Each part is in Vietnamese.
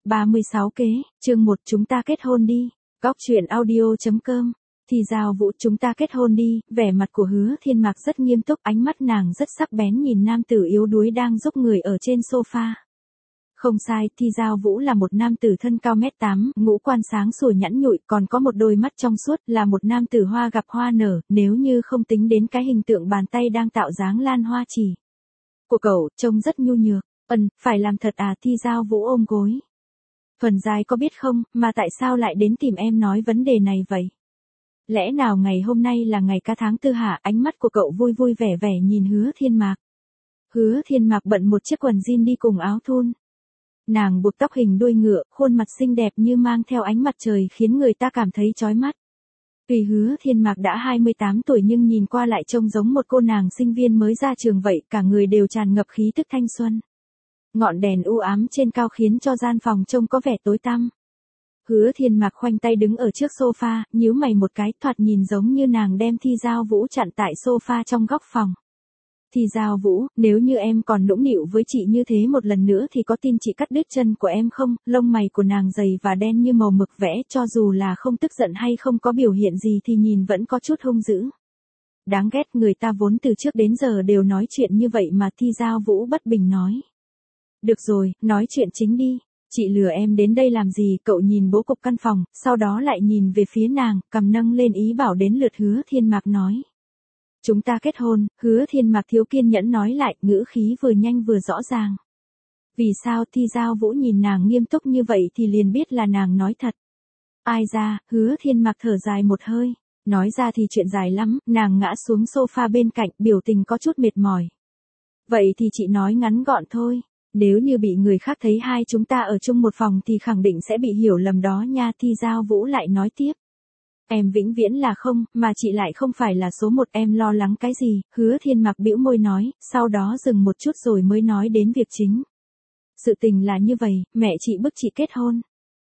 36 kế, chương 1 chúng ta kết hôn đi. Góc truyện audio.com. Thì Giao Vũ chúng ta kết hôn đi, vẻ mặt của Hứa Thiên Mạc rất nghiêm túc, ánh mắt nàng rất sắc bén nhìn nam tử yếu đuối đang giúp người ở trên sofa. Không sai, Thì Giao Vũ là một nam tử thân cao 1m8, ngũ quan sáng sủa nhẵn nhụi, còn có một đôi mắt trong suốt, là một nam tử hoa gặp hoa nở, nếu như không tính đến cái hình tượng bàn tay đang tạo dáng lan hoa chỉ của cậu, trông rất nhu nhược. Phải làm thật à? Thì Giao Vũ ôm gối. Thuần Giai có biết không, mà tại sao lại đến tìm em nói vấn đề này vậy? Lẽ nào ngày hôm nay là ngày ca tháng tư hả? Ánh mắt của cậu vui vui vẻ vẻ nhìn Hứa Thiên Mạc. Hứa Thiên Mạc bận một chiếc quần jean đi cùng áo thun. Nàng buộc tóc hình đuôi ngựa, khuôn mặt xinh đẹp như mang theo ánh mặt trời khiến người ta cảm thấy chói mắt. Tuy Hứa Thiên Mạc đã 28 tuổi nhưng nhìn qua lại trông giống một cô nàng sinh viên mới ra trường vậy, cả người đều tràn ngập khí tức thanh xuân. Ngọn đèn u ám trên cao khiến cho gian phòng trông có vẻ tối tăm. Hứa Thiên Mạc khoanh tay đứng ở trước sofa, nhíu mày một cái, thoạt nhìn giống như nàng đem Thì Giao Vũ chặn tại sofa trong góc phòng. Thì Giao Vũ, nếu như em còn nũng nịu với chị như thế một lần nữa thì có tin chị cắt đứt chân của em không? Lông mày của nàng dày và đen như màu mực vẽ, cho dù là không tức giận hay không có biểu hiện gì thì nhìn vẫn có chút hung dữ. Đáng ghét, người ta vốn từ trước đến giờ đều nói chuyện như vậy mà. Thì Giao Vũ bất bình nói. Được rồi, nói chuyện chính đi. Chị lừa em đến đây làm gì? Cậu nhìn bố cục căn phòng, sau đó lại nhìn về phía nàng, cầm nâng lên ý bảo đến lượt Hứa Thiên Mạc nói. Chúng ta kết hôn. Hứa Thiên Mạc thiếu kiên nhẫn nói lại, ngữ khí vừa nhanh vừa rõ ràng. Vì sao? Thì Giao Vũ nhìn nàng nghiêm túc như vậy thì liền biết là nàng nói thật. Ai ra? Hứa Thiên Mạc thở dài một hơi. Nói ra thì chuyện dài lắm. Nàng ngã xuống sofa bên cạnh, biểu tình có chút mệt mỏi. Vậy thì chị nói ngắn gọn thôi. Nếu như bị người khác thấy hai chúng ta ở chung một phòng thì khẳng định sẽ bị hiểu lầm đó nha. Thì Giao Vũ lại nói tiếp. Em vĩnh viễn là không, mà chị lại không phải là số một, em lo lắng cái gì? Hứa Thiên Mạc bĩu môi nói, sau đó dừng một chút rồi mới nói đến việc chính. Sự tình là như vậy, mẹ chị bức chị kết hôn.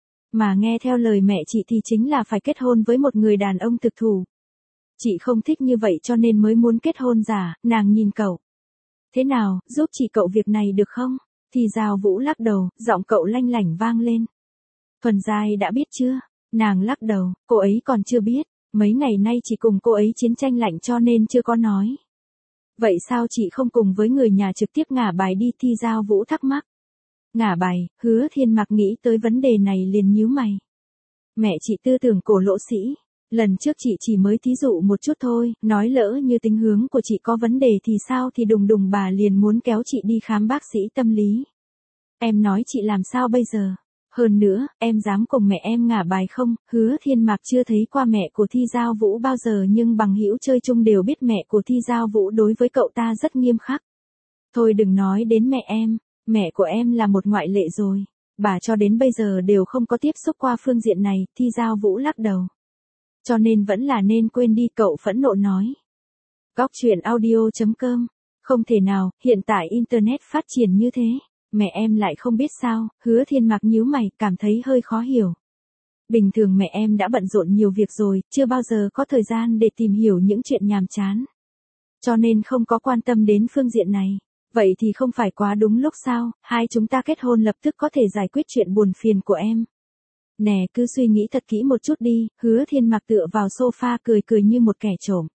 Mà nghe theo lời mẹ chị thì chính là phải kết hôn với một người đàn ông thực thụ. Chị không thích như vậy cho nên mới muốn kết hôn giả. Nàng nhìn cậu. Thế nào, giúp chị cậu việc này được không? Thì Giao Vũ lắc đầu, giọng cậu lanh lảnh vang lên. Thuần Giai đã biết chưa? Nàng lắc đầu, cô ấy còn chưa biết, mấy ngày nay chỉ cùng cô ấy chiến tranh lạnh cho nên chưa có nói. Vậy sao chị không cùng với người nhà trực tiếp ngả bài đi? Thì Giao Vũ thắc mắc. Ngả bài? Hứa Thiên Mạc nghĩ tới vấn đề này liền nhíu mày. Mẹ chị tư tưởng cổ lỗ sĩ. Lần trước chị chỉ mới thí dụ một chút thôi, nói lỡ như tính hướng của chị có vấn đề thì sao thì đùng đùng bà liền muốn kéo chị đi khám bác sĩ tâm lý. Em nói chị làm sao bây giờ? Hơn nữa, em dám cùng mẹ em ngả bài không? Hứa Thiên Mạc chưa thấy qua mẹ của Thì Giao Vũ bao giờ nhưng bằng hữu chơi chung đều biết mẹ của Thì Giao Vũ đối với cậu ta rất nghiêm khắc. Thôi đừng nói đến mẹ của em là một ngoại lệ rồi. Bà cho đến bây giờ đều không có tiếp xúc qua phương diện này. Thì Giao Vũ lắc đầu. Cho nên vẫn là nên quên đi, cậu phẫn nộ nói. Góc truyện audio.com. Không thể nào, hiện tại Internet phát triển như thế. Mẹ em lại không biết sao? Hứa Thiên Mạc nhíu mày, cảm thấy hơi khó hiểu. Bình thường mẹ em đã bận rộn nhiều việc rồi, chưa bao giờ có thời gian để tìm hiểu những chuyện nhàm chán. Cho nên không có quan tâm đến phương diện này. Vậy thì không phải quá đúng lúc sao? Hai chúng ta kết hôn lập tức có thể giải quyết chuyện buồn phiền của em. Nè, cứ suy nghĩ thật kỹ một chút đi. Hứa Thiên Mạc tựa vào sofa cười cười như một kẻ trộm.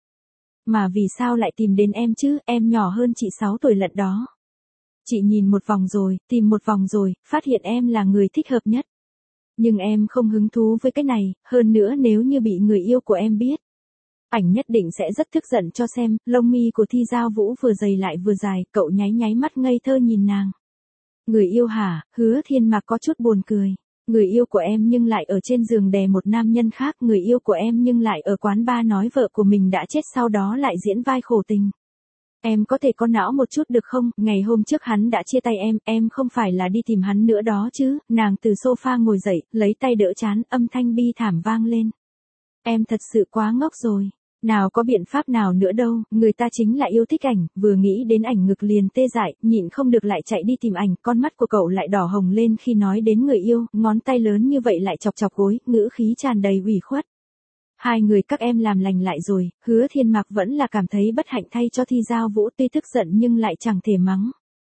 Mà vì sao lại tìm đến em chứ? Em nhỏ hơn chị 6 tuổi lận đó. Chị nhìn một vòng rồi, tìm một vòng rồi, phát hiện em là người thích hợp nhất. Nhưng em không hứng thú với cái này, hơn nữa nếu như bị người yêu của em biết. Ảnh nhất định sẽ rất tức giận cho xem. Lông mi của Thì Giao Vũ vừa dày lại vừa dài, cậu nháy nháy mắt ngây thơ nhìn nàng. Người yêu hả? Hứa Thiên Mạc có chút buồn cười. Người yêu của em nhưng lại ở trên giường đè một nam nhân khác. Người yêu của em nhưng lại ở quán bar nói vợ của mình đã chết sau đó lại diễn vai khổ tình. Em có thể có não một chút được không? Ngày hôm trước hắn đã chia tay em không phải là đi tìm hắn nữa đó chứ? Nàng từ sofa ngồi dậy, lấy tay đỡ trán, âm thanh bi thảm vang lên. Em thật sự quá ngốc rồi. Nào có biện pháp nào nữa đâu, người ta chính là yêu thích ảnh, vừa nghĩ đến ảnh ngực liền tê dại, nhịn không được lại chạy đi tìm ảnh, con mắt của cậu lại đỏ hồng lên khi nói đến người yêu, ngón tay lớn như vậy lại chọc chọc gối, ngữ khí tràn đầy ủy khuất. Hai người các em làm lành lại rồi. Hứa Thiên Mạc vẫn là cảm thấy bất hạnh thay cho Thì Giao Vũ, tuy tức giận nhưng lại chẳng thể mắng.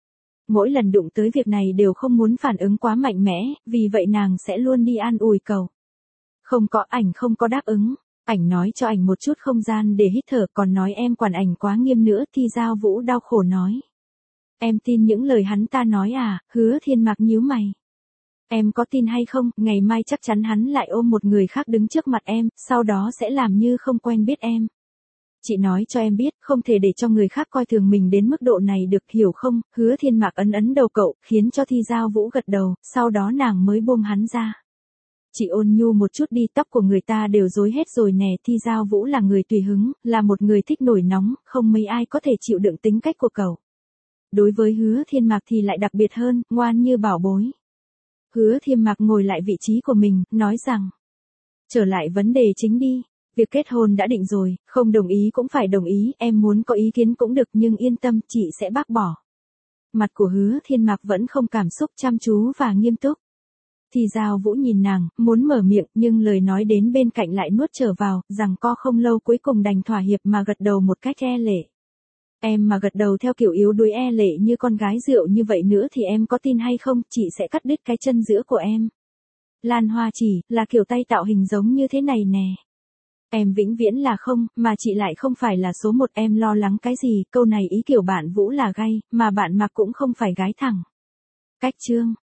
Mỗi lần đụng tới việc này đều không muốn phản ứng quá mạnh mẽ, vì vậy nàng sẽ luôn đi an ủi cậu. Ảnh không có đáp ứng. Ảnh nói cho ảnh một chút không gian để hít thở, còn nói em quản ảnh quá nghiêm nữa. Thi Giao Vũ đau khổ nói. Em tin những lời hắn ta nói à? Hứa Thiên Mạc nhíu mày. Em có tin hay không, ngày mai chắc chắn hắn lại ôm một người khác đứng trước mặt em, sau đó sẽ làm như không quen biết em. Chị nói cho em biết, không thể để cho người khác coi thường mình đến mức độ này được, hiểu không? Hứa Thiên Mạc ấn ấn đầu cậu, khiến cho Thi Giao Vũ gật đầu, sau đó nàng mới buông hắn ra. Chị ôn nhu một chút đi, tóc của người ta đều rối hết rồi nè. Thi Giao Vũ là người tùy hứng, là một người thích nổi nóng, không mấy ai có thể chịu đựng tính cách của cậu. Đối với Hứa Thiên Mạc thì lại đặc biệt hơn, ngoan như bảo bối. Hứa Thiên Mạc ngồi lại vị trí của mình, nói rằng. Trở lại vấn đề chính đi. Việc kết hôn đã định rồi, không đồng ý cũng phải đồng ý, em muốn có ý kiến cũng được nhưng yên tâm, chị sẽ bác bỏ. Mặt của Hứa Thiên Mạc vẫn không cảm xúc, chăm chú và nghiêm túc. Thì Giao Vũ nhìn nàng, muốn mở miệng nhưng lời nói đến bên cạnh lại nuốt trở vào, rằng co không lâu cuối cùng đành thỏa hiệp mà gật đầu một cách e lệ. Em mà gật đầu theo kiểu yếu đuối e lệ như con gái rượu như vậy nữa thì em có tin hay không, chị sẽ cắt đứt cái chân giữa của em. Lan Hoa Chỉ, là kiểu tay tạo hình giống như thế này nè. Em vĩnh viễn là không, mà chị lại không phải là số một, em lo lắng cái gì, câu này ý kiểu bạn Vũ là gay, mà bạn Mạc cũng không phải gái thẳng. Cách chương.